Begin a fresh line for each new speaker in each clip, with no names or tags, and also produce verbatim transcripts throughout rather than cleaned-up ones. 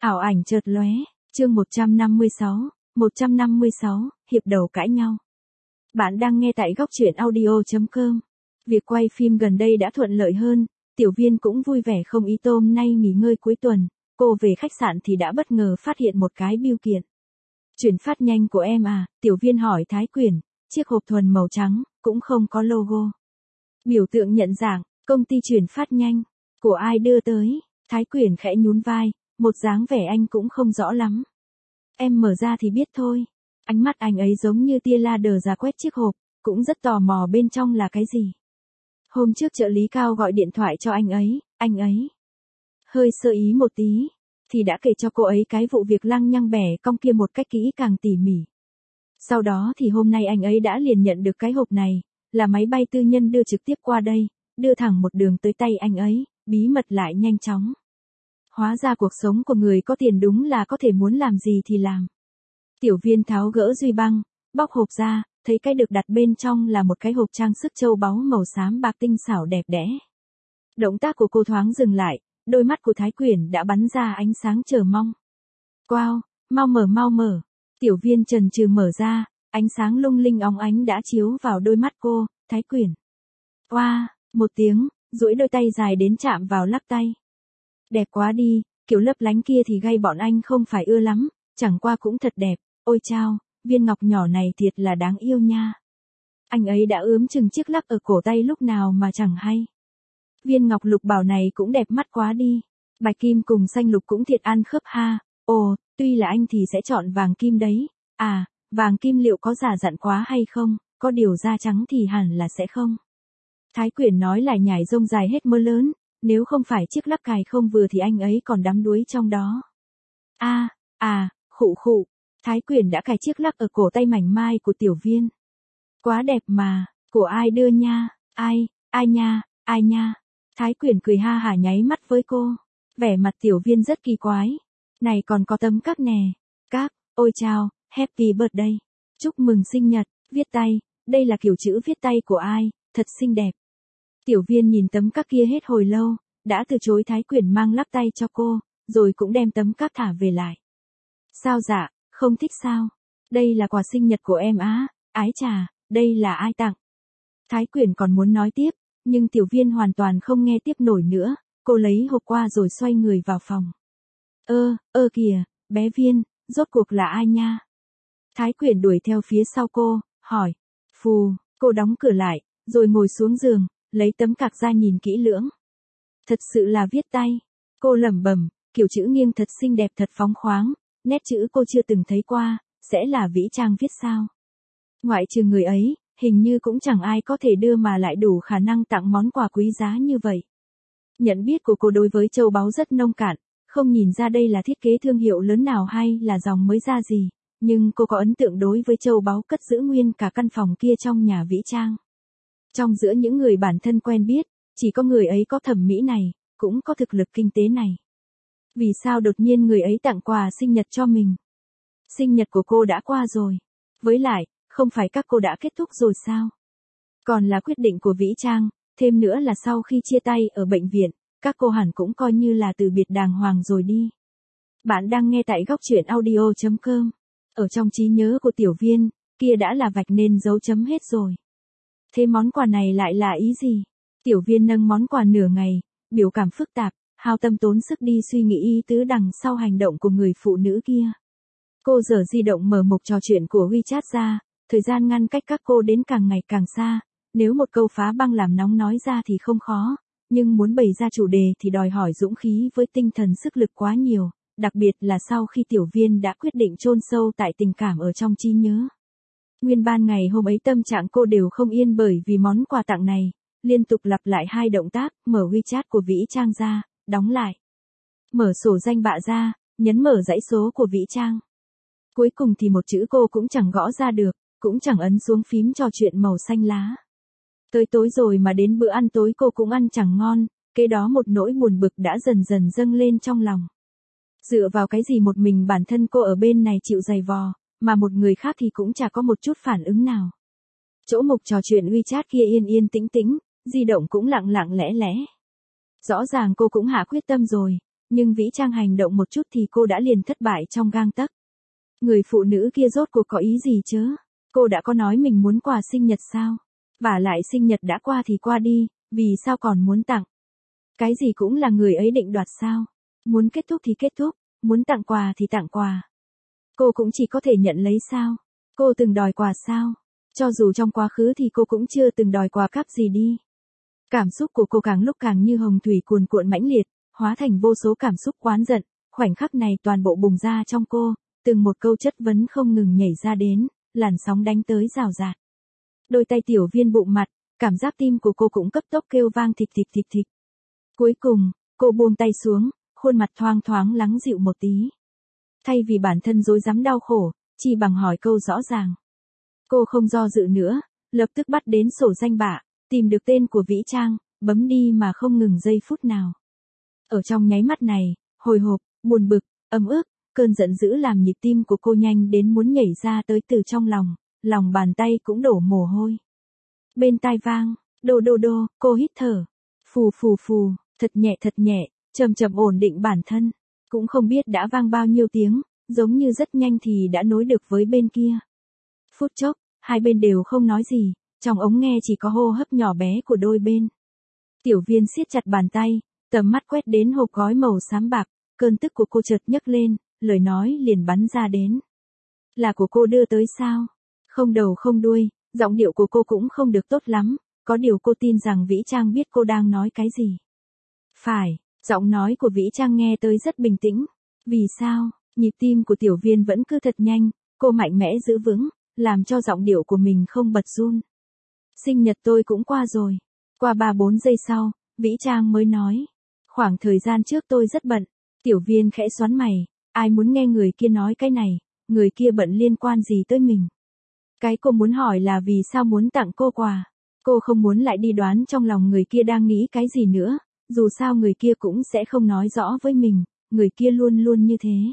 Ảo ảnh chợt lóe, chương một trăm năm mươi sáu, một trăm năm mươi sáu, hiệp đầu cãi nhau. Bạn đang nghe tại góc truyện audio chấm com. Việc quay phim gần đây đã thuận lợi hơn, Tiểu Viên cũng vui vẻ không ý tôm nay nghỉ ngơi cuối tuần, cô về khách sạn thì đã bất ngờ phát hiện một cái bưu kiện. Chuyển phát nhanh của em à, Tiểu Viên hỏi Thái Quyển, chiếc hộp thuần màu trắng, cũng không có logo. Biểu tượng nhận dạng, công ty chuyển phát nhanh, của ai đưa tới, Thái Quyển khẽ nhún vai, một dáng vẻ anh cũng không rõ lắm. Em mở ra thì biết thôi. Ánh mắt anh ấy giống như tia laser ra quét chiếc hộp, cũng rất tò mò bên trong là cái gì. Hôm trước trợ lý Cao gọi điện thoại cho anh ấy, anh ấy hơi sơ ý một tí, thì đã kể cho cô ấy cái vụ việc lăng nhăng bẻ cong kia một cách kỹ càng tỉ mỉ. Sau đó thì hôm nay anh ấy đã liền nhận được cái hộp này, là máy bay tư nhân đưa trực tiếp qua đây, đưa thẳng một đường tới tay anh ấy, bí mật lại nhanh chóng. Hóa ra cuộc sống của người có tiền đúng là có thể muốn làm gì thì làm. Tiểu Viên tháo gỡ duy băng, bóc hộp ra, thấy cái được đặt bên trong là một cái hộp trang sức châu báu màu xám bạc tinh xảo đẹp đẽ. Động tác của cô thoáng dừng lại, đôi mắt của Thái Quyển đã bắn ra ánh sáng chờ mong. Wow, mau mở mau mở. Tiểu Viên chần chừ mở ra, ánh sáng lung linh óng ánh đã chiếu vào đôi mắt cô, Thái Quyển. Wow, một tiếng, duỗi đôi tay dài đến chạm vào lắc tay. Đẹp quá đi, kiểu lấp lánh kia thì gay bọn anh không phải ưa lắm, chẳng qua cũng thật đẹp, ôi chao, viên ngọc nhỏ này thiệt là đáng yêu nha. Anh ấy đã ướm chừng chiếc lắc ở cổ tay lúc nào mà chẳng hay. Viên ngọc lục bảo này cũng đẹp mắt quá đi, bạch kim cùng xanh lục cũng thiệt ăn khớp ha, ồ, tuy là anh thì sẽ chọn vàng kim đấy, à, vàng kim liệu có giả dặn quá hay không, có điều da trắng thì hẳn là sẽ không. Thái Quyển nói lại nhảy rông dài hết mơ lớn. Nếu không phải chiếc lắc cài không vừa thì anh ấy còn đắm đuối trong đó. A, à, à, khụ khụ, Thái Quyển đã cài chiếc lắc ở cổ tay mảnh mai của Tiểu Viên. Quá đẹp mà, của ai đưa nha, ai, ai nha, ai nha. Thái Quyển cười ha hả nháy mắt với cô. Vẻ mặt Tiểu Viên rất kỳ quái. Này còn có tấm cáp nè. Cáp, ôi chao, happy birthday. Chúc mừng sinh nhật, viết tay, đây là kiểu chữ viết tay của ai, thật xinh đẹp. Tiểu Viên nhìn tấm cáp kia hết hồi lâu, đã từ chối Thái Quyển mang lắc tay cho cô, rồi cũng đem tấm cáp thả về lại. Sao dạ, không thích sao? Đây là quà sinh nhật của em á, ái chà, đây là ai tặng? Thái Quyển còn muốn nói tiếp, nhưng Tiểu Viên hoàn toàn không nghe tiếp nổi nữa, cô lấy hộp qua rồi xoay người vào phòng. Ơ, ơ kìa, bé Viên, rốt cuộc là ai nha? Thái Quyển đuổi theo phía sau cô, hỏi. Phù, cô đóng cửa lại, rồi ngồi xuống giường. Lấy tấm cạc ra nhìn kỹ lưỡng. Thật sự là viết tay. Cô lẩm bẩm, kiểu chữ nghiêng thật xinh đẹp thật phóng khoáng, nét chữ cô chưa từng thấy qua, sẽ là Vĩ Trang viết sao? Ngoại trừ người ấy, hình như cũng chẳng ai có thể đưa mà lại đủ khả năng tặng món quà quý giá như vậy. Nhận biết của cô đối với châu báu rất nông cạn, không nhìn ra đây là thiết kế thương hiệu lớn nào hay là dòng mới ra gì, nhưng cô có ấn tượng đối với châu báu cất giữ nguyên cả căn phòng kia trong nhà Vĩ Trang. Trong giữa những người bản thân quen biết, chỉ có người ấy có thẩm mỹ này, cũng có thực lực kinh tế này. Vì sao đột nhiên người ấy tặng quà sinh nhật cho mình? Sinh nhật của cô đã qua rồi. Với lại, không phải các cô đã kết thúc rồi sao? Còn là quyết định của Vĩ Trang, thêm nữa là sau khi chia tay ở bệnh viện, các cô hẳn cũng coi như là từ biệt đàng hoàng rồi đi. Bạn đang nghe tại góc truyện audio chấm com. Ở trong trí nhớ của Tiểu Viên, kia đã là vạch nên dấu chấm hết rồi. Thế món quà này lại là ý gì? Tiểu Viên nâng món quà nửa ngày, biểu cảm phức tạp, hao tâm tốn sức đi suy nghĩ ý tứ đằng sau hành động của người phụ nữ kia. Cô giở di động mở mục trò chuyện của WeChat ra, thời gian ngăn cách các cô đến càng ngày càng xa, nếu một câu phá băng làm nóng nói ra thì không khó, nhưng muốn bày ra chủ đề thì đòi hỏi dũng khí với tinh thần sức lực quá nhiều, đặc biệt là sau khi Tiểu Viên đã quyết định chôn sâu tại tình cảm ở trong trí nhớ. Nguyên ban ngày hôm ấy tâm trạng cô đều không yên bởi vì món quà tặng này, liên tục lặp lại hai động tác, mở WeChat của Vĩ Trang ra, đóng lại. Mở sổ danh bạ ra, nhấn mở dãy số của Vĩ Trang. Cuối cùng thì một chữ cô cũng chẳng gõ ra được, cũng chẳng ấn xuống phím trò chuyện màu xanh lá. Tới tối rồi mà đến bữa ăn tối cô cũng ăn chẳng ngon, kế đó một nỗi buồn bực đã dần dần dâng lên trong lòng. Dựa vào cái gì một mình bản thân cô ở bên này chịu giày vò, mà một người khác thì cũng chả có một chút phản ứng nào. Chỗ mục trò chuyện WeChat kia yên yên tĩnh tĩnh, di động cũng lặng lặng lẽ lẽ. Rõ ràng cô cũng hạ quyết tâm rồi, nhưng Vĩ Trang hành động một chút thì cô đã liền thất bại trong gang tấc. Người phụ nữ kia rốt cuộc có ý gì chứ? Cô đã có nói mình muốn quà sinh nhật sao? Vả lại sinh nhật đã qua thì qua đi, vì sao còn muốn tặng? Cái gì cũng là người ấy định đoạt sao? Muốn kết thúc thì kết thúc, muốn tặng quà thì tặng quà. Cô cũng chỉ có thể nhận lấy sao? Cô từng đòi quà sao? Cho dù trong quá khứ thì cô cũng chưa từng đòi quà cáp gì đi. Cảm xúc của cô càng lúc càng như hồng thủy cuồn cuộn mãnh liệt, hóa thành vô số cảm xúc oán giận, khoảnh khắc này toàn bộ bùng ra trong cô, từng một câu chất vấn không ngừng nhảy ra đến, làn sóng đánh tới rào rạt. Đôi tay Tiểu Viên bụng mặt, cảm giác tim của cô cũng cấp tốc kêu vang thịch thịch thịch thịch. Cuối cùng, cô buông tay xuống, khuôn mặt thoang thoáng lắng dịu một tí. Thay vì bản thân rối rắm đau khổ, chỉ bằng hỏi câu rõ ràng. Cô không do dự nữa, lập tức bắt đến sổ danh bạ, tìm được tên của Vĩ Trang, bấm đi mà không ngừng giây phút nào. Ở trong nháy mắt này, hồi hộp, buồn bực, ấm ức, cơn giận dữ làm nhịp tim của cô nhanh đến muốn nhảy ra tới từ trong lòng, lòng bàn tay cũng đổ mồ hôi. Bên tai vang, đô đô đô, cô hít thở, phù phù phù, thật nhẹ thật nhẹ, chậm chậm ổn định bản thân, cũng không biết đã vang bao nhiêu tiếng, giống như rất nhanh thì đã nối được với bên kia. Phút chốc, hai bên đều không nói gì, trong ống nghe chỉ có hô hấp nhỏ bé của đôi bên. Tiểu Viên siết chặt bàn tay, tầm mắt quét đến hộp gói màu xám bạc, cơn tức của cô chợt nhấc lên, lời nói liền bắn ra đến. Là của cô đưa tới sao? Không đầu không đuôi, giọng điệu của cô cũng không được tốt lắm, có điều cô tin rằng Vĩ Trang biết cô đang nói cái gì. Phải, giọng nói của Vĩ Trang nghe tới rất bình tĩnh. Vì sao? Nhịp tim của Tiểu Viên vẫn cứ thật nhanh, cô mạnh mẽ giữ vững, làm cho giọng điệu của mình không bật run. Sinh nhật tôi cũng qua rồi. Qua ba bốn giây sau, Vĩ Trang mới nói. Khoảng thời gian trước tôi rất bận. Tiểu Viên khẽ xoắn mày, ai muốn nghe người kia nói cái này, người kia bận liên quan gì tới mình. Cái cô muốn hỏi là vì sao muốn tặng cô quà. Cô không muốn lại đi đoán trong lòng người kia đang nghĩ cái gì nữa, dù sao người kia cũng sẽ không nói rõ với mình, người kia luôn luôn như thế.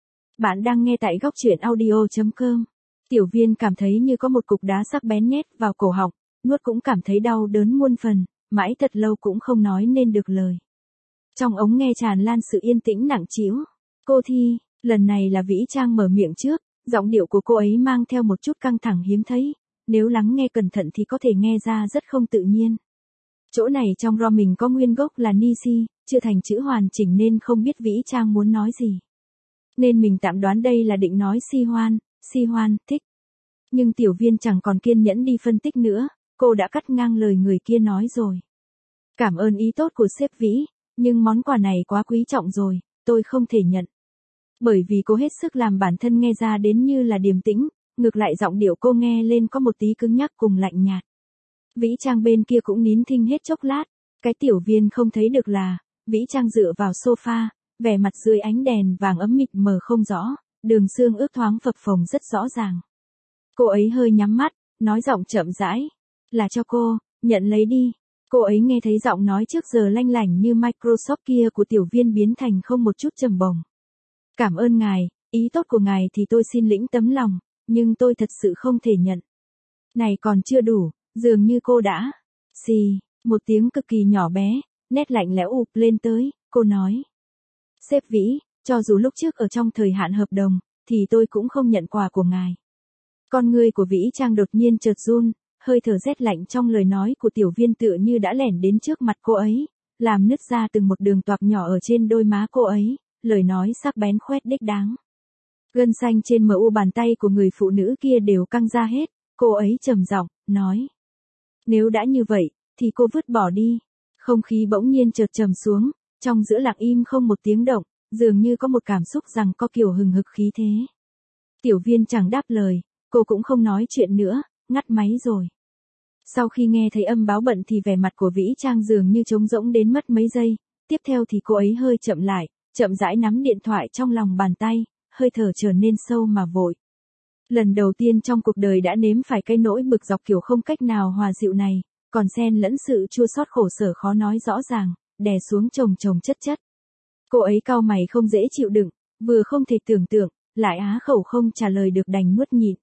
Bạn đang nghe tại góc truyện audio chấm com. Tiểu Viên cảm thấy như có một cục đá sắc bén nhét vào cổ họng, nuốt cũng cảm thấy đau đớn muôn phần, mãi thật lâu cũng không nói nên được lời. Trong ống nghe tràn lan sự yên tĩnh nặng trĩu. Cô Thi, lần này là Vĩ Trang mở miệng trước, giọng điệu của cô ấy mang theo một chút căng thẳng hiếm thấy, nếu lắng nghe cẩn thận thì có thể nghe ra rất không tự nhiên. Chỗ này trong ro mình có nguyên gốc là Nisi, chưa thành chữ hoàn chỉnh nên không biết Vĩ Trang muốn nói gì. Nên mình tạm đoán đây là định nói si hoan, si hoan, thích. Nhưng Tiểu Viên chẳng còn kiên nhẫn đi phân tích nữa, cô đã cắt ngang lời người kia nói rồi. Cảm ơn ý tốt của sếp Vĩ, nhưng món quà này quá quý trọng rồi, tôi không thể nhận. Bởi vì cô hết sức làm bản thân nghe ra đến như là điềm tĩnh, ngược lại giọng điệu cô nghe lên có một tí cứng nhắc cùng lạnh nhạt. Vĩ Trang bên kia cũng nín thinh hết chốc lát, cái Tiểu Viên không thấy được là, Vĩ Trang dựa vào sofa, vẻ mặt dưới ánh đèn vàng ấm mịt mờ không rõ, đường xương ướt thoáng phập phồng rất rõ ràng. Cô ấy hơi nhắm mắt, nói giọng chậm rãi, là cho cô, nhận lấy đi. Cô ấy nghe thấy giọng nói trước giờ lanh lảnh như Microsoft kia của Tiểu Viên biến thành không một chút trầm bổng. Cảm ơn ngài, ý tốt của ngài thì tôi xin lĩnh tấm lòng, nhưng tôi thật sự không thể nhận. Này còn chưa đủ, dường như cô đã. Xì, một tiếng cực kỳ nhỏ bé, nét lạnh lẽo ụp lên tới, cô nói. Sếp Vĩ, cho dù lúc trước ở trong thời hạn hợp đồng, thì tôi cũng không nhận quà của ngài. Con người của Vĩ Trang đột nhiên chợt run, hơi thở rét lạnh trong lời nói của Tiểu Viên tựa như đã lẻn đến trước mặt cô ấy, làm nứt ra từng một đường toạc nhỏ ở trên đôi má cô ấy, lời nói sắc bén khoét đích đáng. Gân xanh trên mờ u bàn tay của người phụ nữ kia đều căng ra hết, cô ấy trầm giọng, nói. Nếu đã như vậy, thì cô vứt bỏ đi. Không khí bỗng nhiên chợt trầm xuống, trong giữa lặng im không một tiếng động, dường như có một cảm xúc rằng có kiểu hừng hực khí thế. Tiểu Viên chẳng đáp lời, cô cũng không nói chuyện nữa, ngắt máy rồi. Sau khi nghe thấy âm báo bận thì vẻ mặt của Vĩ Trang dường như trống rỗng đến mất mấy giây, tiếp theo thì cô ấy hơi chậm lại, chậm rãi nắm điện thoại trong lòng bàn tay, hơi thở trở nên sâu mà vội. Lần đầu tiên trong cuộc đời đã nếm phải cái nỗi bực dọc kiểu không cách nào hòa dịu này, còn xen lẫn sự chua xót khổ sở khó nói rõ ràng, đè xuống chồng chồng chất chất. Cô ấy cau mày không dễ chịu đựng, vừa không thể tưởng tượng, lại á khẩu không trả lời được đành nuốt nhịn.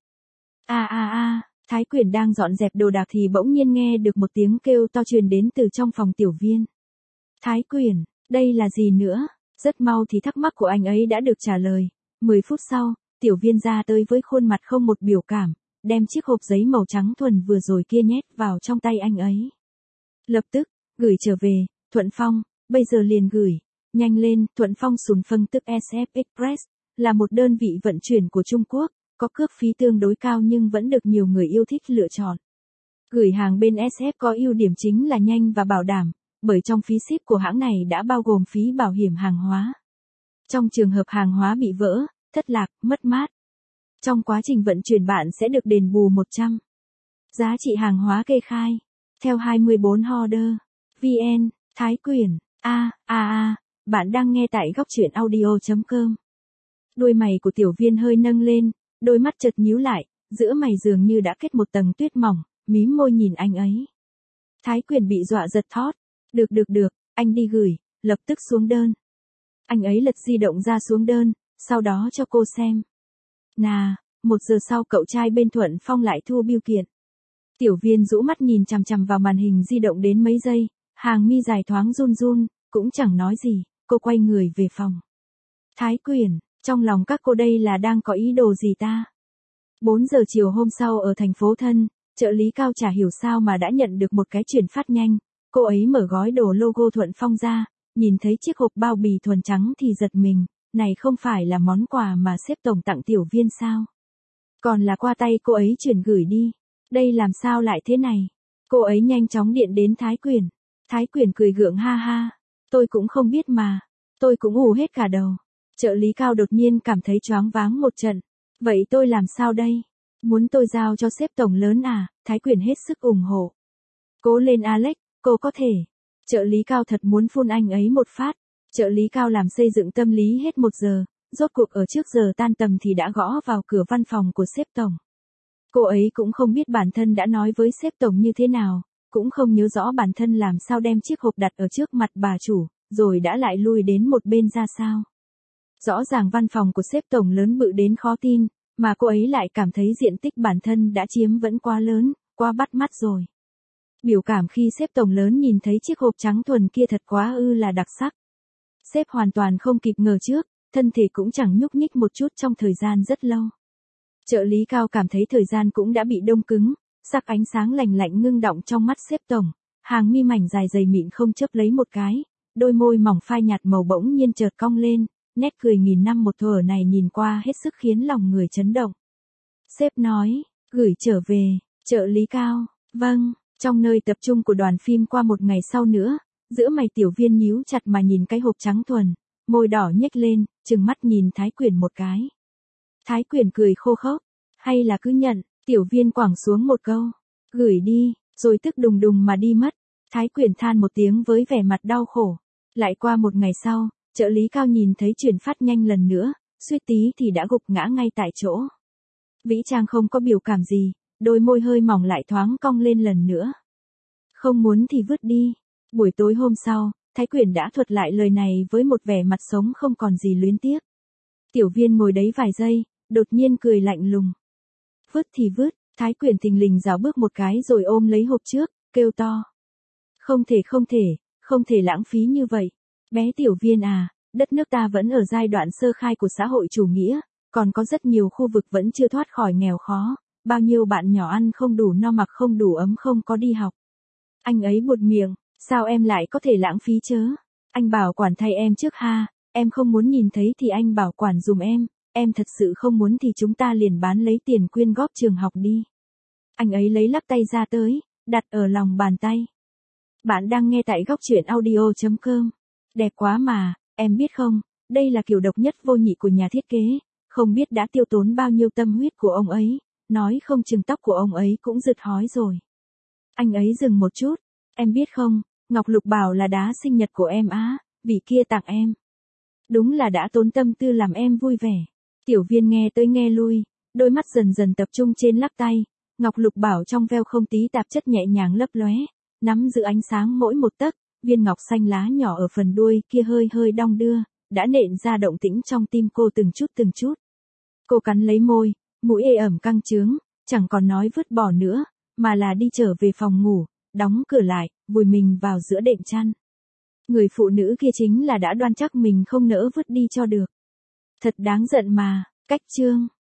A a a, Thái Quyển đang dọn dẹp đồ đạc thì bỗng nhiên nghe được một tiếng kêu to truyền đến từ trong phòng Tiểu Viên. Thái Quyển, đây là gì nữa? Rất mau thì thắc mắc của anh ấy đã được trả lời. mười phút sau, tiểu viên ra tới với khuôn mặt không một biểu cảm, đem chiếc hộp giấy màu trắng thuần vừa rồi kia nhét vào trong tay anh ấy. Lập tức, gửi trở về, Thuận Phong, bây giờ liền gửi. Nhanh lên, Thuận Phong Sùn Phâng tức ét ép Express, là một đơn vị vận chuyển của Trung Quốc, có cước phí tương đối cao nhưng vẫn được nhiều người yêu thích lựa chọn. Gửi hàng bên ét ép có ưu điểm chính là nhanh và bảo đảm, bởi trong phí ship của hãng này đã bao gồm phí bảo hiểm hàng hóa. Trong trường hợp hàng hóa bị vỡ, thất lạc, mất mát, trong quá trình vận chuyển bạn sẽ được đền bù một trăm. Giá trị hàng hóa kê khai, theo hai mươi bốn Order, vê en, Thái Quyển, a, a a, bạn đang nghe tại góc truyện audio chấm com. Đuôi mày của tiểu viên hơi nâng lên, đôi mắt chợt nhíu lại, giữa mày dường như đã kết một tầng tuyết mỏng, mím môi nhìn anh ấy. Thái Quyển bị dọa giật thót. Được được được, anh đi gửi, lập tức xuống đơn. Anh ấy lật di động ra xuống đơn, sau đó cho cô xem. Nà, một giờ sau cậu trai bên Thuận Phong lại thu bưu kiện. Tiểu viên rũ mắt nhìn chằm chằm vào màn hình di động đến mấy giây, hàng mi dài thoáng run run, cũng chẳng nói gì, cô quay người về phòng. Thái Quyển, trong lòng các cô đây là đang có ý đồ gì ta? bốn giờ chiều hôm sau ở thành phố Thân, trợ lý Cao chả hiểu sao mà đã nhận được một cái chuyển phát nhanh. Cô ấy mở gói đồ logo Thuận Phong ra, nhìn thấy chiếc hộp bao bì thuần trắng thì giật mình, này không phải là món quà mà sếp tổng tặng tiểu viên sao? Còn là qua tay cô ấy chuyển gửi đi. Đây làm sao lại thế này? Cô ấy nhanh chóng điện đến Thái Quyển. Thái Quyển cười gượng ha ha. Tôi cũng không biết mà. Tôi cũng ù hết cả đầu. Trợ lý Cao đột nhiên cảm thấy choáng váng một trận. Vậy tôi làm sao đây? Muốn tôi giao cho sếp tổng lớn à? Thái Quyển hết sức ủng hộ. Cố lên Alex, cô có thể. Trợ lý Cao thật muốn phun anh ấy một phát. Trợ lý Cao làm xây dựng tâm lý hết một giờ. Rốt cuộc ở trước giờ tan tầm thì đã gõ vào cửa văn phòng của sếp tổng. Cô ấy cũng không biết bản thân đã nói với sếp tổng như thế nào, cũng không nhớ rõ bản thân làm sao đem chiếc hộp đặt ở trước mặt bà chủ, rồi đã lại lui đến một bên ra sao. Rõ ràng văn phòng của sếp tổng lớn bự đến khó tin, mà cô ấy lại cảm thấy diện tích bản thân đã chiếm vẫn quá lớn, quá bắt mắt rồi. Biểu cảm khi sếp tổng lớn nhìn thấy chiếc hộp trắng thuần kia thật quá ư là đặc sắc. Sếp hoàn toàn không kịp ngờ trước, thân thể cũng chẳng nhúc nhích một chút trong thời gian rất lâu. Trợ lý Cao cảm thấy thời gian cũng đã bị đông cứng, sắc ánh sáng lạnh lạnh ngưng đọng trong mắt sếp tổng, hàng mi mảnh dài dày mịn không chớp lấy một cái, đôi môi mỏng phai nhạt màu bỗng nhiên chợt cong lên, nét cười nghìn năm một thuở này nhìn qua hết sức khiến lòng người chấn động. Sếp nói, gửi trở về, trợ lý Cao, vâng, trong nơi tập trung của đoàn phim qua một ngày sau nữa, giữa mày tiểu viên nhíu chặt mà nhìn cái hộp trắng thuần, môi đỏ nhếch lên, trừng mắt nhìn Thái Quyển một cái. Thái Quyển cười khô khốc, hay là cứ nhận, tiểu viên quẳng xuống một câu, gửi đi, rồi tức đùng đùng mà đi mất. Thái Quyển than một tiếng với vẻ mặt đau khổ. Lại qua một ngày sau, trợ lý Cao nhìn thấy chuyển phát nhanh lần nữa, suýt tí thì đã gục ngã ngay tại chỗ. Vĩ Trang không có biểu cảm gì, đôi môi hơi mỏng lại thoáng cong lên lần nữa. Không muốn thì vứt đi. Buổi tối hôm sau, Thái Quyển đã thuật lại lời này với một vẻ mặt sống không còn gì luyến tiếc. Tiểu viên ngồi đấy vài giây, đột nhiên cười lạnh lùng. Vứt thì vứt, Thái Quyển thình lình rảo bước một cái rồi ôm lấy hộp trước, kêu to. Không thể không thể, không thể lãng phí như vậy. Bé tiểu viên à, đất nước ta vẫn ở giai đoạn sơ khai của xã hội chủ nghĩa, còn có rất nhiều khu vực vẫn chưa thoát khỏi nghèo khó, bao nhiêu bạn nhỏ ăn không đủ no mặc không đủ ấm không có đi học. Anh ấy buột miệng, sao em lại có thể lãng phí chớ? Anh bảo quản thay em trước ha, em không muốn nhìn thấy thì anh bảo quản dùm em, em thật sự không muốn thì chúng ta liền bán lấy tiền quyên góp trường học đi. Anh ấy lấy lắc tay ra tới, đặt ở lòng bàn tay. Bạn đang nghe tại góc truyện audio chấm com. Đẹp quá mà, em biết không, đây là kiểu độc nhất vô nhị của nhà thiết kế, không biết đã tiêu tốn bao nhiêu tâm huyết của ông ấy, nói không chừng tóc của ông ấy cũng rực hói rồi. Anh ấy dừng một chút, em biết không, Ngọc Lục bảo là đá sinh nhật của em á, vị kia tặng em. Đúng là đã tốn tâm tư làm em vui vẻ. Tiểu viên nghe tới nghe lui, đôi mắt dần dần tập trung trên lắc tay, Ngọc Lục bảo trong veo không tí tạp chất nhẹ nhàng lấp lóe, nắm giữ ánh sáng mỗi một tấc, viên ngọc xanh lá nhỏ ở phần đuôi kia hơi hơi đong đưa, đã nện ra động tĩnh trong tim cô từng chút từng chút. Cô cắn lấy môi, mũi ê ẩm căng trướng, chẳng còn nói vứt bỏ nữa, mà là đi trở về phòng ngủ, đóng cửa lại, vùi mình vào giữa đệm chăn. Người phụ nữ kia chính là đã đoan chắc mình không nỡ vứt đi cho được. Thật đáng giận mà, cách chương.